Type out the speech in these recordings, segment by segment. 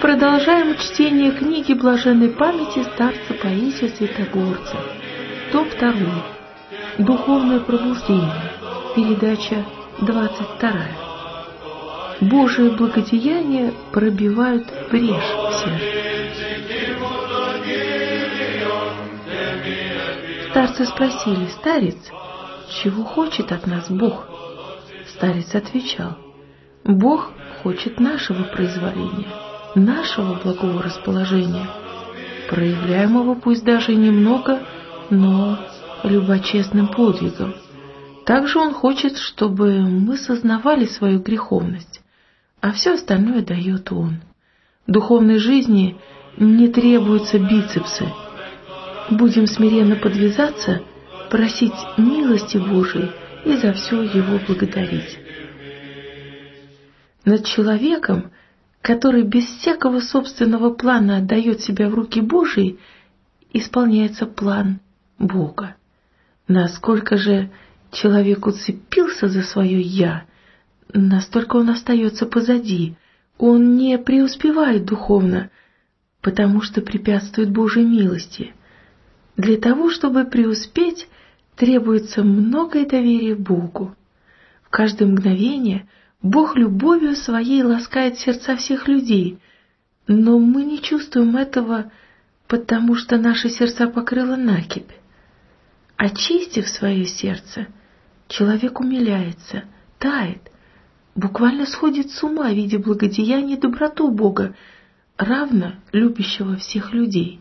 Продолжаем чтение книги блаженной памяти старца Паисия Святогорца. Том 2. Духовное пробуждение. Передача 22. Божие благодеяния пробивают брешь в сердце. Старцы спросили: «Старец, чего хочет от нас Бог?» Старец отвечал: «Бог хочет нашего произволения, нашего благого расположения, проявляемого пусть даже и немного, но любочестным подвигом. Также Он хочет, чтобы мы сознавали свою греховность, а все остальное дает Он. Духовной жизни не требуются бицепсы. Будем смиренно подвязаться, просить милости Божией и за все Его благодарить». Над человеком, который без всякого собственного плана отдает себя в руки Божьи, исполняется план Бога. Насколько же человек уцепился за свое «я», настолько он остается позади, он не преуспевает духовно, потому что препятствует Божьей милости. Для того, чтобы преуспеть, требуется многое доверие Богу. В каждое мгновение Бог любовью своей ласкает сердца всех людей, но мы не чувствуем этого, потому что наши сердца покрыла накипь. Очистив свое сердце, человек умиляется, тает, буквально сходит с ума, видя благодеяние и доброту Бога, равно любящего всех людей.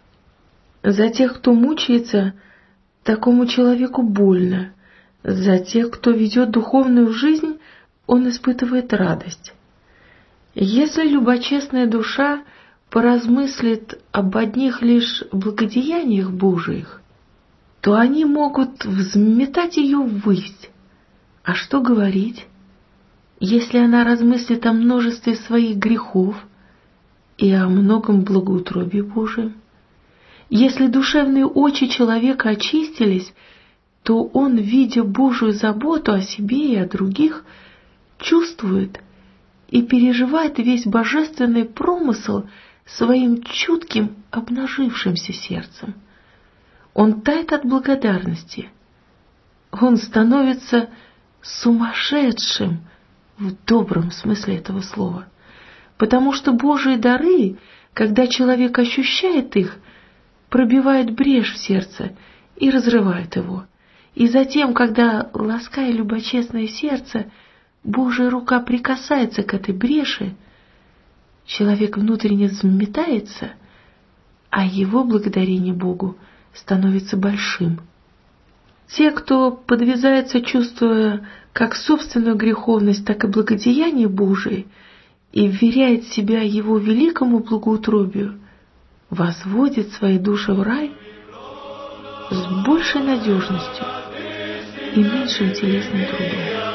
За тех, кто мучается, такому человеку больно. За тех, кто ведет духовную жизнь, он испытывает радость. Если любочестная душа поразмыслит об одних лишь благодеяниях Божиих, то они могут взметать ее ввысь. А что говорить, если она размыслит о множестве своих грехов и о многом благоутробии Божием? Если душевные очи человека очистились, то он, видя Божию заботу о себе и о других, чувствует и переживает весь божественный промысел своим чутким, обнажившимся сердцем. Он тает от благодарности. Он становится сумасшедшим в добром смысле этого слова, потому что Божьи дары, когда человек ощущает их, пробивают брешь в сердце и разрывают его. И затем, когда, лаская любочестное сердце, Божья рука прикасается к этой бреши, человек внутренне взметается, а его благодарение Богу становится большим. Те, кто подвязается, чувствуя как собственную греховность, так и благодеяние Божие, и вверяет себя Его великому благоутробию, возводит свои души в рай с большей надежностью и меньшим телесным трудом.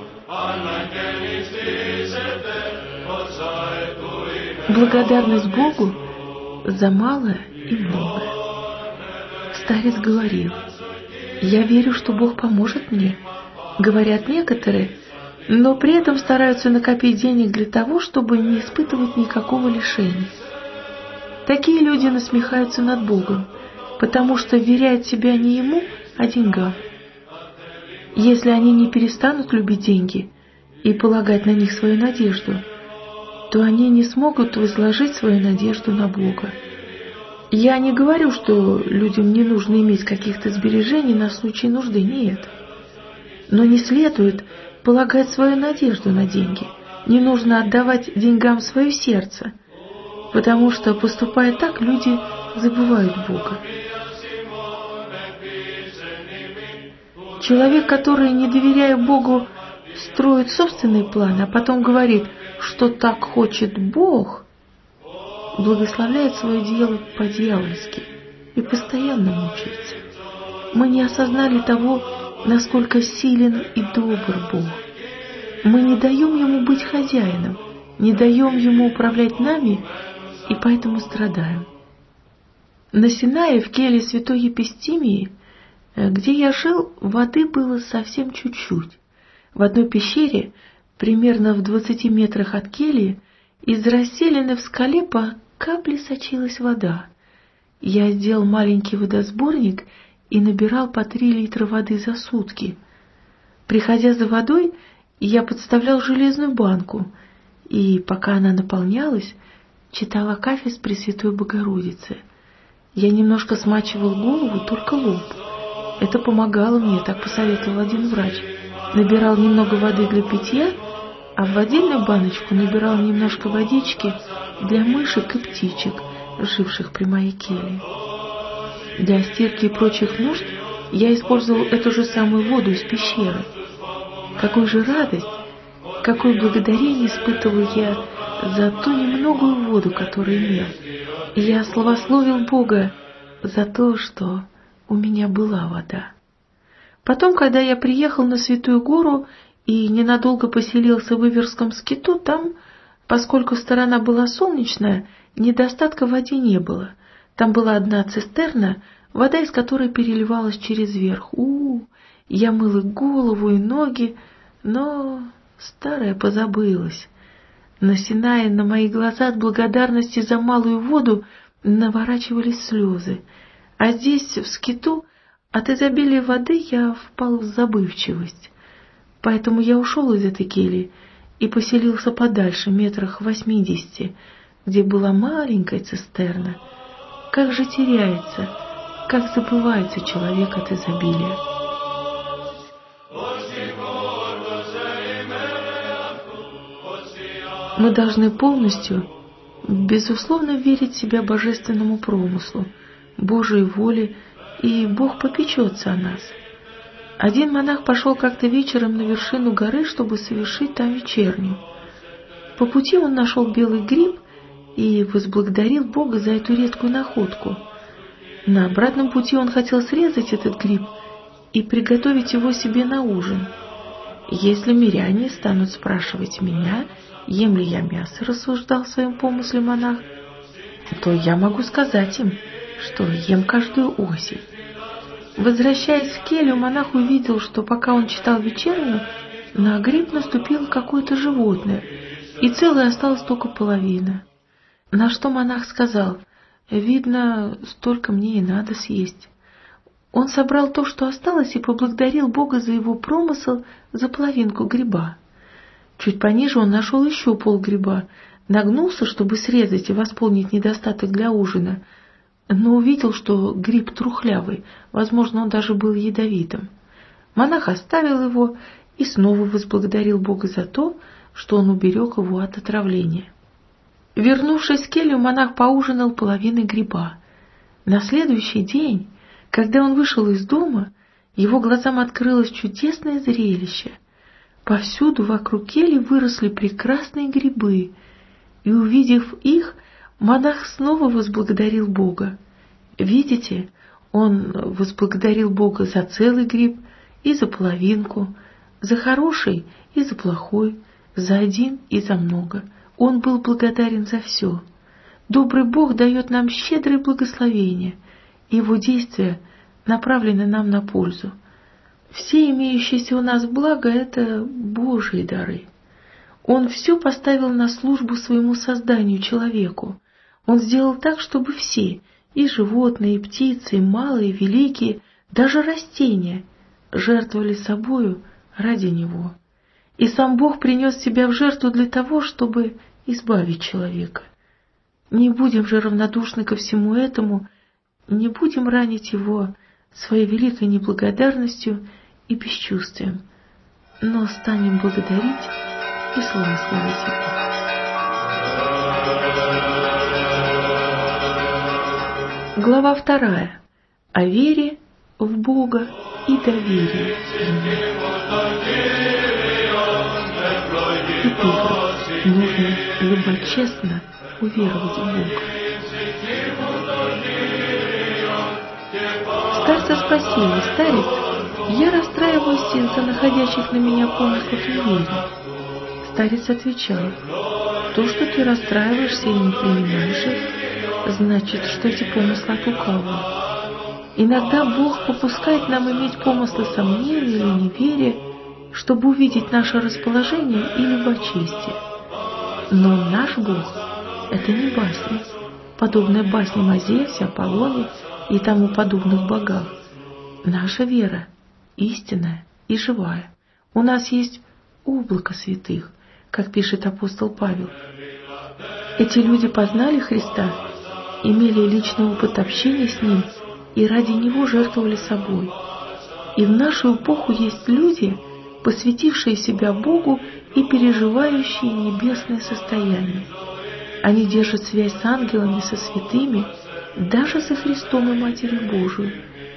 Благодарность Богу за малое и многое. Старец говорил: «Я верю, что Бог поможет мне», говорят некоторые, но при этом стараются накопить денег для того, чтобы не испытывать никакого лишения. Такие люди насмехаются над Богом, потому что вверяют себя не Ему, а деньгам. Если они не перестанут любить деньги и полагать на них свою надежду, то они не смогут возложить свою надежду на Бога. Я не говорю, что людям не нужно иметь каких-то сбережений на случай нужды, нет. Но не следует полагать свою надежду на деньги. Не нужно отдавать деньгам свое сердце, потому что, поступая так, люди забывают Бога. Человек, который, не доверяя Богу, строит собственные планы, а потом говорит, что так хочет Бог, благословляет свое дело по-дьявольски и постоянно мучается. Мы не осознали того, насколько силен и добр Бог. Мы не даем Ему быть хозяином, не даем Ему управлять нами, и поэтому страдаем. На Синае, в келье святой Епистимии, где я жил, воды было совсем чуть-чуть. В одной пещере, примерно в 20 метрах от кельи, Из расселины в скале по капле сочилась вода. Я сделал маленький водосборник и набирал по 3 литра воды за сутки. Приходя за водой, я подставлял железную банку, и, пока она наполнялась, читал акафист Пресвятой Богородицы. Я немножко смачивал голову, только лоб. Это помогало мне, так посоветовал один врач. Набирал немного воды для питья, а в отдельную баночку набирал немножко водички для мышек и птичек, живших при моей келье. Для стирки и прочих нужд я использовал эту же самую воду из пещеры. Какую же радость, какое благодарение испытывал я за ту немногую воду, которую имел. И я славословил Бога за то, что у меня была вода. Потом, когда я приехал на Святую Гору и ненадолго поселился в Иверском скиту, там, поскольку сторона была солнечная, недостатка в воде не было. Там была одна цистерна, вода из которой переливалась через верх. Я мыл и голову, и ноги, но старая позабылась. На Синае на мои глаза от благодарности за малую воду наворачивались слезы, а здесь, в скиту, от изобилия воды я впал в забывчивость. Поэтому я ушел из этой кельи и поселился подальше, метрах 80, где была маленькая цистерна. Как же теряется, как забывается человек от изобилия. Мы должны полностью, безусловно, верить себя божественному промыслу, Божьей воле, и Бог попечется о нас. Один монах пошел как-то вечером на вершину горы, чтобы совершить там вечерню. По пути он нашел белый гриб и возблагодарил Бога за эту редкую находку. На обратном пути он хотел срезать этот гриб и приготовить его себе на ужин. Если миряне станут спрашивать меня, ем ли я мясо, рассуждал в своем помысле монах, то я могу сказать им, что ем каждую осень. Возвращаясь в келью, монах увидел, что пока он читал вечернюю, на гриб наступило какое-то животное, и целой осталась только половина. На что монах сказал: «Видно, столько мне и надо съесть». Он собрал то, что осталось, и поблагодарил Бога за его промысел, за половинку гриба. Чуть пониже он нашел еще полгриба, нагнулся, чтобы срезать и восполнить недостаток для ужина, но увидел, что гриб трухлявый, возможно, он даже был ядовитым. Монах оставил его и снова возблагодарил Бога за то, что он уберег его от отравления. Вернувшись в келью, монах поужинал половиной гриба. На следующий день, когда он вышел из дома, его глазам открылось чудесное зрелище. Повсюду вокруг кельи выросли прекрасные грибы, и, увидев их, монах снова возблагодарил Бога. Видите, он возблагодарил Бога за целый гриб и за половинку, за хороший и за плохой, за один и за много. Он был благодарен за все. Добрый Бог дает нам щедрые благословения, и Его действия направлены нам на пользу. Все имеющиеся у нас блага – это Божьи дары. Он все поставил на службу своему созданию, человеку. Он сделал так, чтобы все, и животные, и птицы, и малые, и великие, даже растения, жертвовали собою ради Него. И сам Бог принес себя в жертву для того, чтобы избавить человека. Не будем же равнодушны ко всему этому, не будем ранить Его своей великой неблагодарностью и бесчувствием, но станем благодарить и славословить Его. Глава 2. О вере в Бога и доверии Ему. Эпиграф. Нужно любочестно уверовать в Бога. Старца спросили: «Старец, я расстраиваюсь из-за находящих на меня помыслов неверия». Старец отвечал: «То, что ты расстраиваешься и не принимаешь их, значит, что эти помыслы от лукавого. Иногда Бог попускает нам иметь помыслы сомнения или неверия, чтобы увидеть наше расположение и любочестие. Но наш Бог – это не басня, подобная басням о Зевсе, Аполлоне и тому подобных богах. Наша вера истинная и живая. У нас есть облако святых, как пишет апостол Павел. Эти люди познали Христа, имели личный опыт общения с Ним и ради Него жертвовали собой. И в нашу эпоху есть люди, посвятившие себя Богу и переживающие небесное состояние. Они держат связь с ангелами, со святыми, даже со Христом и Матерью Божией.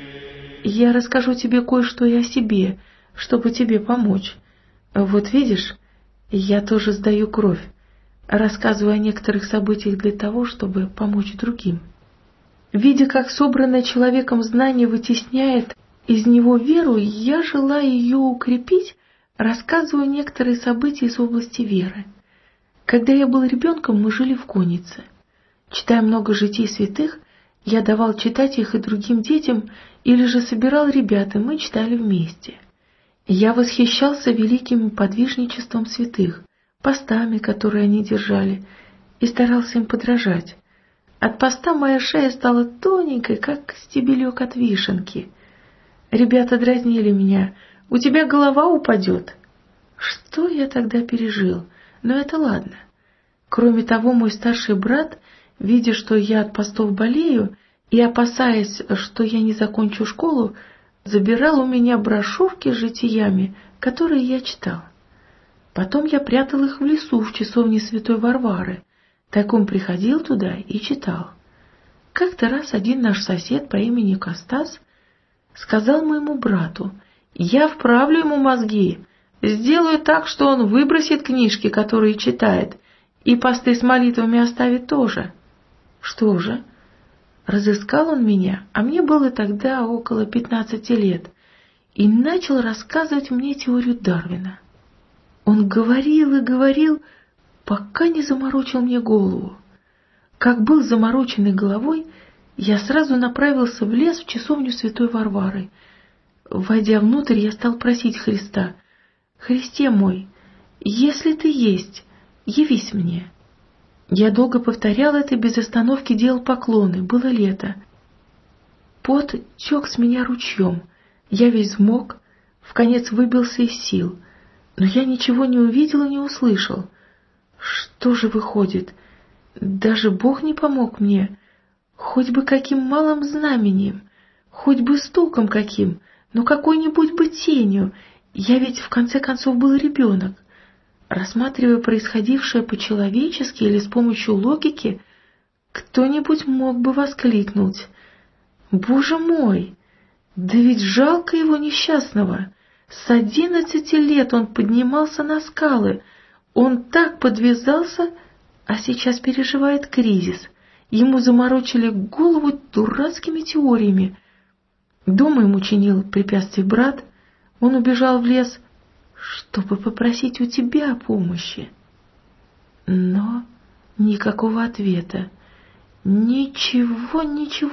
Я расскажу тебе кое-что и о себе, чтобы тебе помочь. Вот видишь, я тоже сдаю кровь, рассказываю о некоторых событиях для того, чтобы помочь другим. Видя, как собранное человеком знание вытесняет из него веру, я, желая ее укрепить, рассказываю некоторые события из области веры. Когда я был ребенком, мы жили в коннице. Читая много житий святых, я давал читать их и другим детям, или же собирал ребят, и мы читали вместе. Я восхищался великим подвижничеством святых, постами, которые они держали, и старался им подражать. От поста моя шея стала тоненькой, как стебелек от вишенки. Ребята дразнили меня: «У тебя голова упадет». Что я тогда пережил? Но это ладно. Кроме того, мой старший брат, видя, что я от постов болею, и опасаясь, что я не закончу школу, забирал у меня брошюрки с житиями, которые я читал. Потом я прятал их в лесу в часовне святой Варвары. Так он приходил туда и читал. Как-то раз один наш сосед по имени Костас сказал моему брату: «Я вправлю ему мозги, сделаю так, что он выбросит книжки, которые читает, и посты с молитвами оставит тоже». Что же? Разыскал он меня, а мне было тогда около 15 лет, и начал рассказывать мне теорию Дарвина. Он говорил и говорил, пока не заморочил мне голову. Как был замороченный головой, я сразу направился в лес в часовню святой Варвары. Войдя внутрь, я стал просить Христа: «Христе мой, если Ты есть, явись мне». Я долго повторял это, без остановки делал поклоны. Было лето. Пот тек с меня ручьем. Я весь взмок, вконец выбился из сил. Но я ничего не увидел и не услышал. Что же выходит? Даже Бог не помог мне. Хоть бы каким малым знамением, хоть бы стуком каким, но какой-нибудь бы тенью. Я ведь в конце концов был ребенок. Рассматривая происходившее по-человечески или с помощью логики, кто-нибудь мог бы воскликнуть: «Боже мой, да ведь жалко его несчастного! С 11 лет он поднимался на скалы, он так подвязался, а сейчас переживает кризис. Ему заморочили голову дурацкими теориями. Дома ему чинил препятствий брат, он убежал в лес, чтобы попросить у тебя о помощи». Но никакого ответа. Ничего.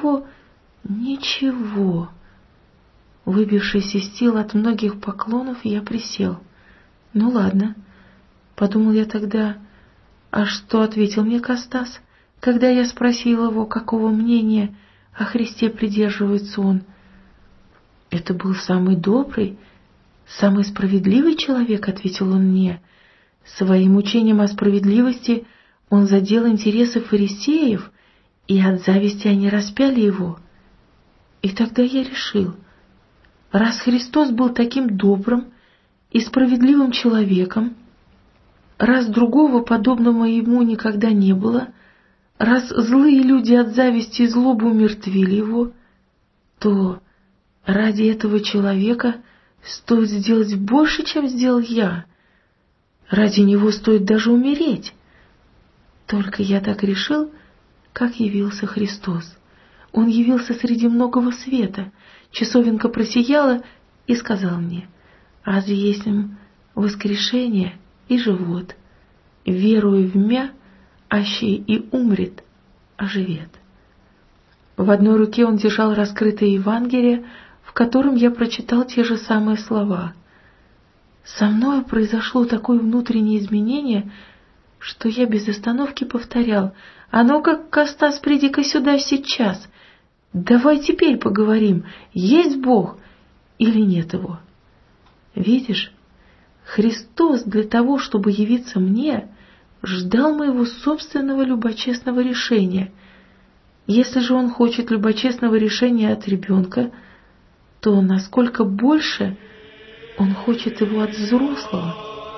Выбившись из сил от многих поклонов, я присел. Ну ладно, подумал я тогда. А что ответил мне Костас, когда я спросил его, какого мнения о Христе придерживается он? «Это был самый добрый, самый справедливый человек», — ответил он мне. Своим учением о справедливости он задел интересы фарисеев, и от зависти они распяли его. И тогда я решил, раз Христос был таким добрым и справедливым человеком, раз другого подобного ему никогда не было, раз злые люди от зависти и злобы умертвили его, то ради этого человека стоит сделать больше, чем сделал я. Ради него стоит даже умереть. Только я так решил, как явился Христос. Он явился среди многого света. Часовенка просияла и сказал мне: «Аз есмь воскрешение и живот. Верую в мя, аще и умрет, оживет». В одной руке он держал раскрытое Евангелие, в котором я прочитал те же самые слова. Со мною произошло такое внутреннее изменение, что я без остановки повторял: «А ну-ка, Костас, приди-ка сюда сейчас! Давай теперь поговорим, есть Бог или нет Его?» Видишь, Христос для того, чтобы явиться мне, ждал моего собственного любочестного решения. Если же Он хочет любочестного решения от ребенка, то насколько больше Он хочет его от взрослого.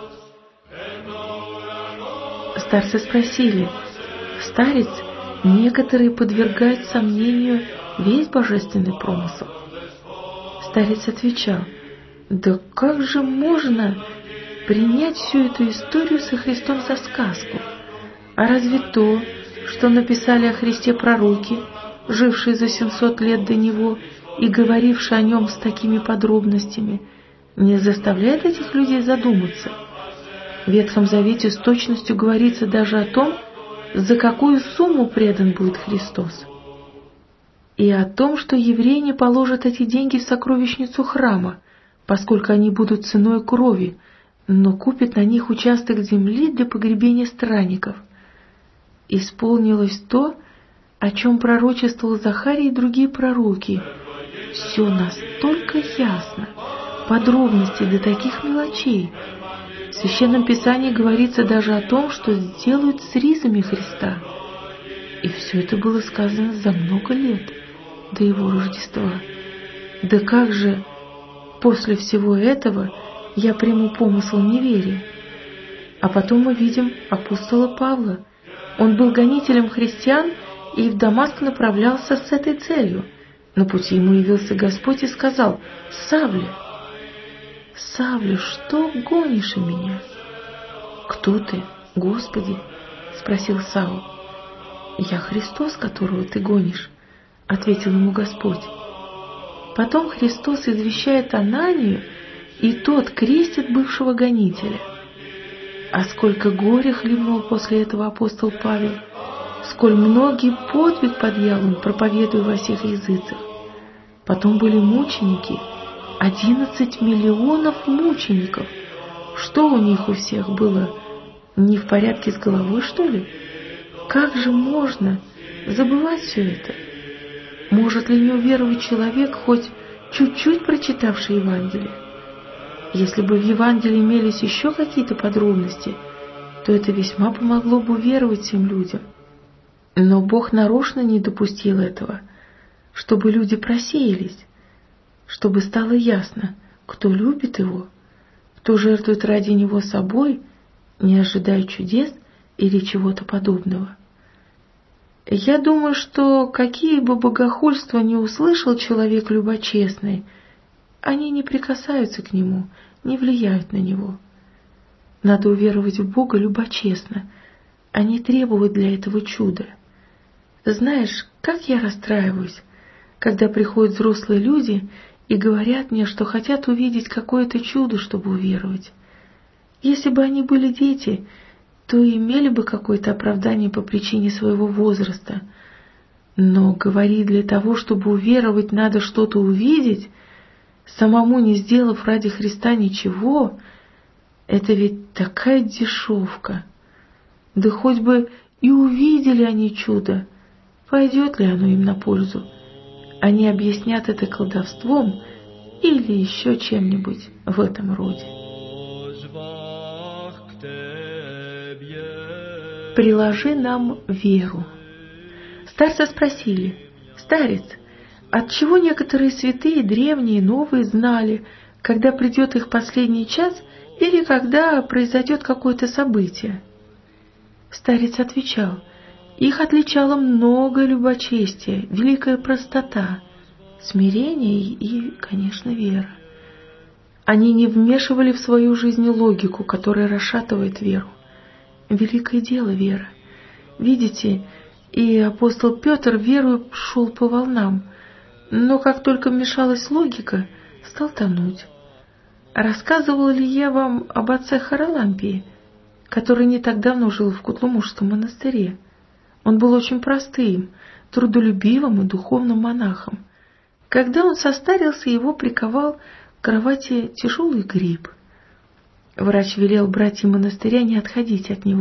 Старцы спросили: «Старец, некоторые подвергают сомнению весь божественный промысел». Старец отвечал: «Да как же можно принять всю эту историю со Христом за сказку? А разве то, что написали о Христе пророки, жившие за 700 лет до Него и говорившие о Нем с такими подробностями, не заставляет этих людей задуматься? В Ветхом Завете с точностью говорится даже о том, за какую сумму предан будет Христос, и о том, что евреи не положат эти деньги в сокровищницу храма, поскольку они будут ценой крови, но купят на них участок земли для погребения странников. Исполнилось то, о чем пророчествовал Захарий и другие пророки. Все настолько ясно, подробности до таких мелочей. В Священном Писании говорится даже о том, что сделают с ризами Христа. И все это было сказано за много лет до Его Рождества. Да как же после всего этого я приму помысл неверия? А потом мы видим апостола Павла. Он был гонителем христиан и в Дамаск направлялся с этой целью. На пути ему явился Господь и сказал: «Савле, Савле, что гонишь меня?» «Кто ты, Господи?» — спросил Саул. «Я Христос, которого ты гонишь», — ответил ему Господь. Потом Христос извещает Ананию, и тот крестит бывшего гонителя. А сколько горя хлебнул после этого апостол Павел, сколь многие подвиг подъял он, проповедуя во всех языцах. Потом были мученики, 11 миллионов мучеников. Что у них у всех было? Не в порядке с головой, что ли? Как же можно забывать все это? Может ли не уверовать человек, хоть чуть-чуть прочитавший Евангелие? Если бы в Евангелии имелись еще какие-то подробности, то это весьма помогло бы уверовать всем людям. Но Бог нарочно не допустил этого, чтобы люди просеялись, чтобы стало ясно, кто любит Его, кто жертвует ради Него собой, не ожидая чудес или чего-то подобного. Я думаю, что какие бы богохульства ни услышал человек любочестный, они не прикасаются к нему, не влияют на него. Надо уверовать в Бога любочестно, а не требовать для этого чуда. Знаешь, как я расстраиваюсь, когда приходят взрослые люди и говорят мне, что хотят увидеть какое-то чудо, чтобы уверовать. Если бы они были дети, то имели бы какое-то оправдание по причине своего возраста. Но говорить для того, чтобы уверовать, надо что-то увидеть, самому не сделав ради Христа ничего, это ведь такая дешевка. Да хоть бы и увидели они чудо, пойдет ли оно им на пользу? Они объяснят это колдовством или еще чем-нибудь в этом роде. Приложи нам веру. Старца спросили: «Старец, отчего некоторые святые, древние, новые, знали, когда придет их последний час или когда произойдет какое-то событие?» Старец отвечал: «Их отличало много любочестия, великая простота, смирение и, конечно, вера. Они не вмешивали в свою жизнь логику, которая расшатывает веру. Великое дело вера. Видите, и апостол Петр верою шел по волнам, но как только вмешалась логика, стал тонуть. Рассказывала ли я вам об отце Харалампии, который не так давно жил в Кутлумушском монастыре? Он был очень простым, трудолюбивым и духовным монахом. Когда он состарился, его приковал к кровати тяжелый грипп. Врач велел братьям монастыря не отходить от него,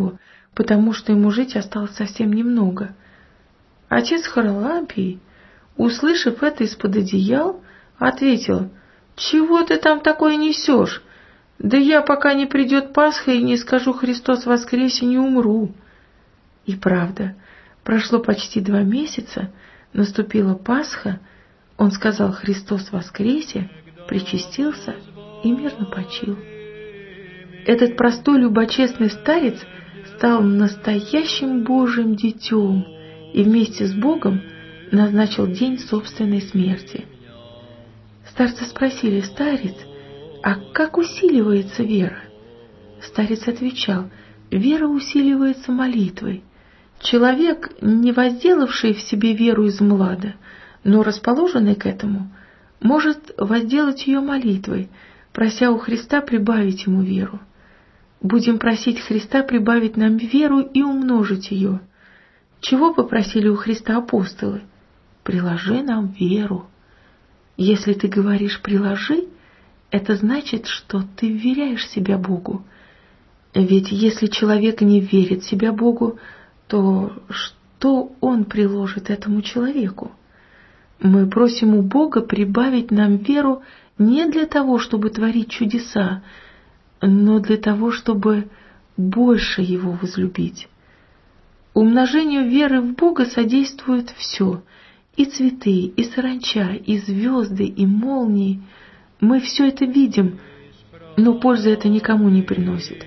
потому что ему жить осталось совсем немного. Отец Харлампий, услышав это из-под одеял, ответил: «Чего ты там такое несешь? Да я, пока не придет Пасха и не скажу «Христос воскресе», не умру». И правда, прошло почти 2 месяца, наступила Пасха, он сказал «Христос воскресе», причастился и мирно почил. Этот простой любочестный старец стал настоящим Божьим детем и вместе с Богом назначил день собственной смерти. Старца спросили: «Старец, а как усиливается вера?» Старец отвечал: «Вера усиливается молитвой. Человек, не возделавший в себе веру из млада, но расположенный к этому, может возделать ее молитвой, прося у Христа прибавить ему веру. Будем просить Христа прибавить нам веру и умножить ее. Чего попросили у Христа апостолы? Приложи нам веру. Если ты говоришь «приложи», это значит, что ты вверяешь себя Богу. Ведь если человек не верит себя Богу, то что он приложит этому человеку? Мы просим у Бога прибавить нам веру не для того, чтобы творить чудеса, но для того, чтобы больше Его возлюбить. Умножению веры в Бога содействует все: и цветы, и саранча, и звезды, и молнии. Мы все это видим, но пользы это никому не приносит.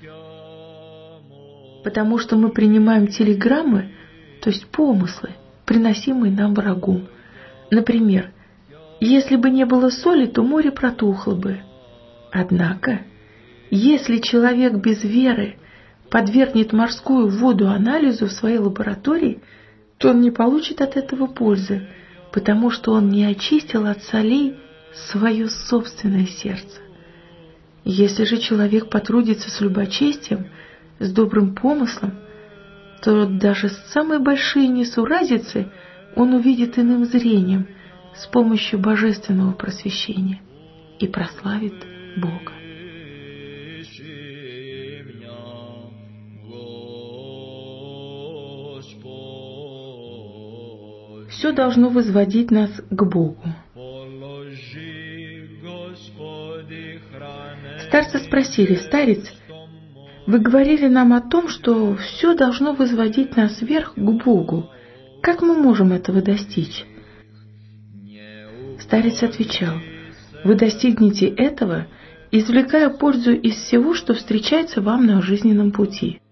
Потому что мы принимаем телеграммы, то есть помыслы, приносимые нам врагом. Например, если бы не было соли, то море протухло бы. Однако, если человек без веры подвергнет морскую воду анализу в своей лаборатории, то он не получит от этого пользы, потому что он не очистил от солей свое собственное сердце. Если же человек потрудится с любочестием, с добрым помыслом, то даже самые большие несуразицы он увидит иным зрением с помощью божественного просвещения и прославит Бога. Все должно возводить нас к Богу. Старца спросили: «Старец, вы говорили нам о том, что все должно возводить нас вверх к Богу. Как мы можем этого достичь?» Старец отвечал: «Вы достигнете этого, извлекая пользу из всего, что встречается вам на жизненном пути».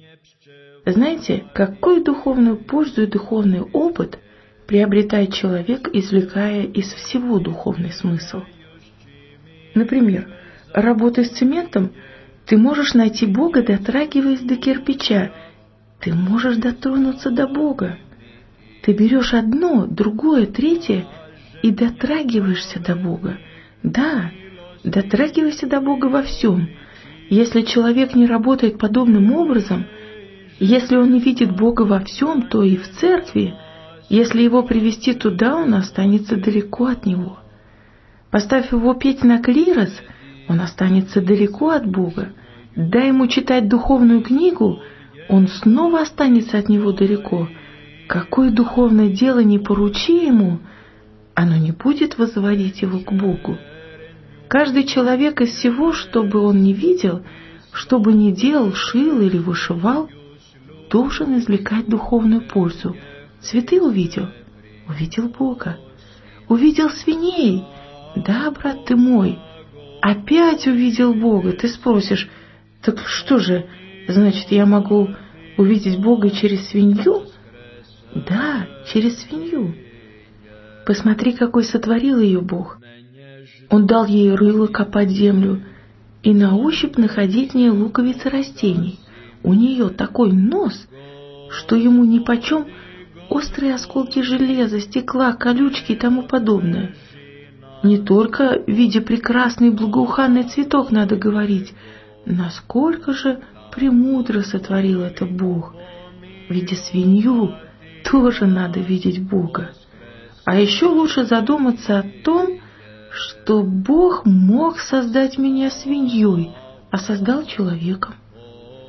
Знаете, какую духовную пользу и духовный опыт приобретает человек, извлекая из всего духовный смысл? Например, работая с цементом, ты можешь найти Бога, дотрагиваясь до кирпича. Ты можешь дотронуться до Бога. Ты берешь одно, другое, третье и дотрагиваешься до Бога. Да, дотрагивайся до Бога во всем. Если человек не работает подобным образом, если он не видит Бога во всем, то и в церкви, если его привести туда, он останется далеко от Него. Поставь его петь на клирос, он останется далеко от Бога. Дай ему читать духовную книгу, он снова останется от Него далеко. Какое духовное дело не поручи ему, оно не будет возводить его к Богу. Каждый человек из всего, что бы он ни видел, что бы ни делал, шил или вышивал, должен извлекать духовную пользу. Цветы увидел? Увидел Бога. Увидел свиней? Да, брат ты мой. Опять увидел Бога. Ты спросишь: так что же, значит, я могу увидеть Бога через свинью? Да, через свинью. Посмотри, какой сотворил ее Бог. Он дал ей рыло копать землю и на ощупь находить в ней луковицы растений. У нее такой нос, что ему нипочем острые осколки железа, стекла, колючки и тому подобное. Не только, видя прекрасный благоуханный цветок, надо говорить, насколько же премудро сотворил это Бог. Видя свинью, тоже надо видеть Бога. А еще лучше задуматься о том, что Бог мог создать меня свиньей, а создал человеком.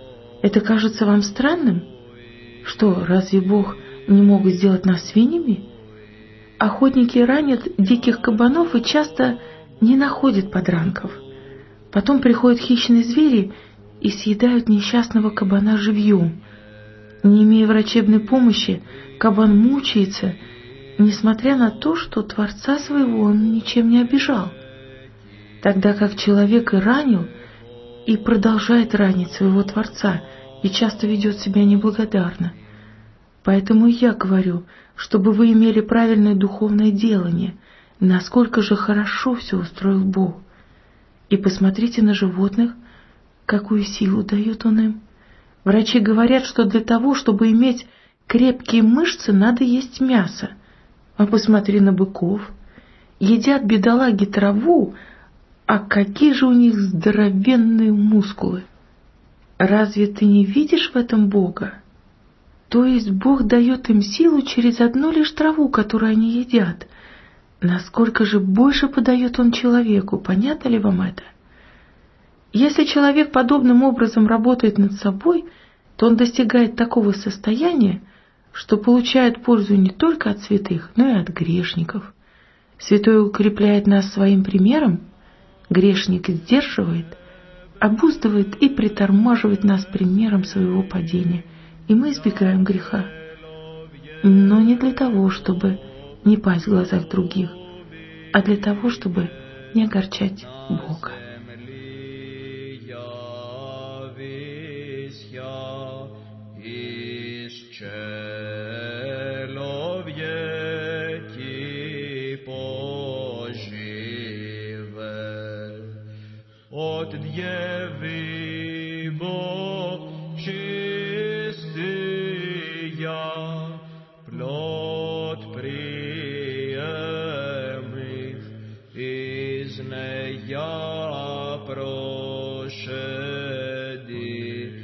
Это кажется вам странным? Что, разве Бог не мог сделать нас свиньями? Охотники ранят диких кабанов и часто не находят подранков. Потом приходят хищные звери и съедают несчастного кабана живьем. Не имея врачебной помощи, кабан мучается, несмотря на то, что Творца своего он ничем не обижал. Тогда как человек и ранил, и продолжает ранить своего Творца, и часто ведет себя неблагодарно. Поэтому я говорю, чтобы вы имели правильное духовное делание, насколько же хорошо все устроил Бог. И посмотрите на животных, какую силу дает Он им. Врачи говорят, что для того, чтобы иметь крепкие мышцы, надо есть мясо. А посмотри на быков. Едят бедолаги траву, а какие же у них здоровенные мускулы. Разве ты не видишь в этом Бога? То есть Бог дает им силу через одну лишь траву, которую они едят. Насколько же больше подает Он человеку, понятно ли вам это? Если человек подобным образом работает над собой, то он достигает такого состояния, что получает пользу не только от святых, но и от грешников. Святой укрепляет нас своим примером, грешник сдерживает, обуздывает и притормаживает нас примером своего падения, и мы избегаем греха. Но не для того, чтобы не пасть в глазах других, а для того, чтобы не огорчать Бога. От Дєви Бог чистия, плод приемлив, из нея прошеди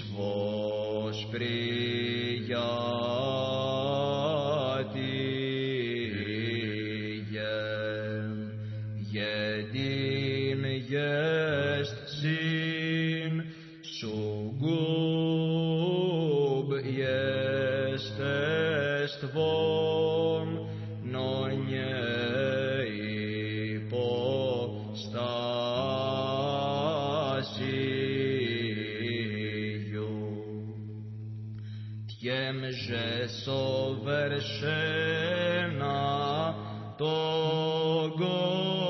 восприятием. Един есть Сын, сугуб естеством, но не ипостасию. Тем же совершенно того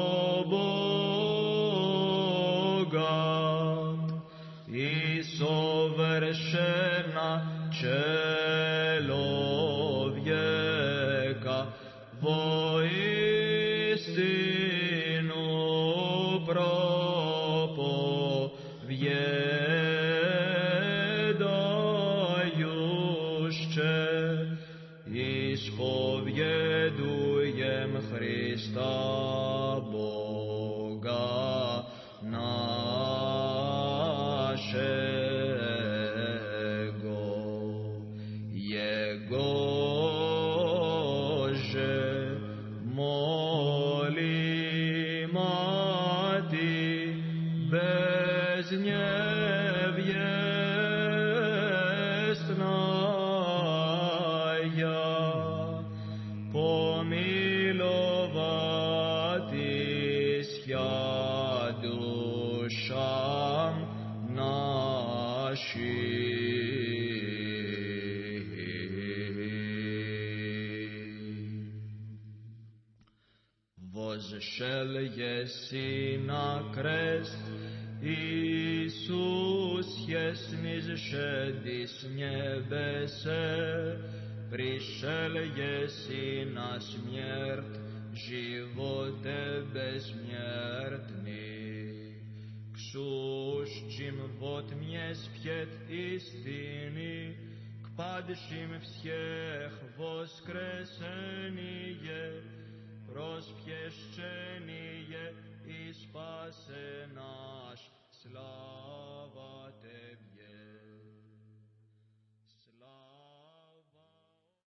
и совершенно человека воистину проповедающее, исповедуем Христа Бога нашего, Его же молим Ти безневестная, помиловатися душам нашим. Возшел еси на крест, Иисус есть низшедший с небесе, пришел еси на смерть, животе бессмертный. К сущим во тьме спьет истины, к падшим всех воскресение, распещение и спасе наш, слава Тебе.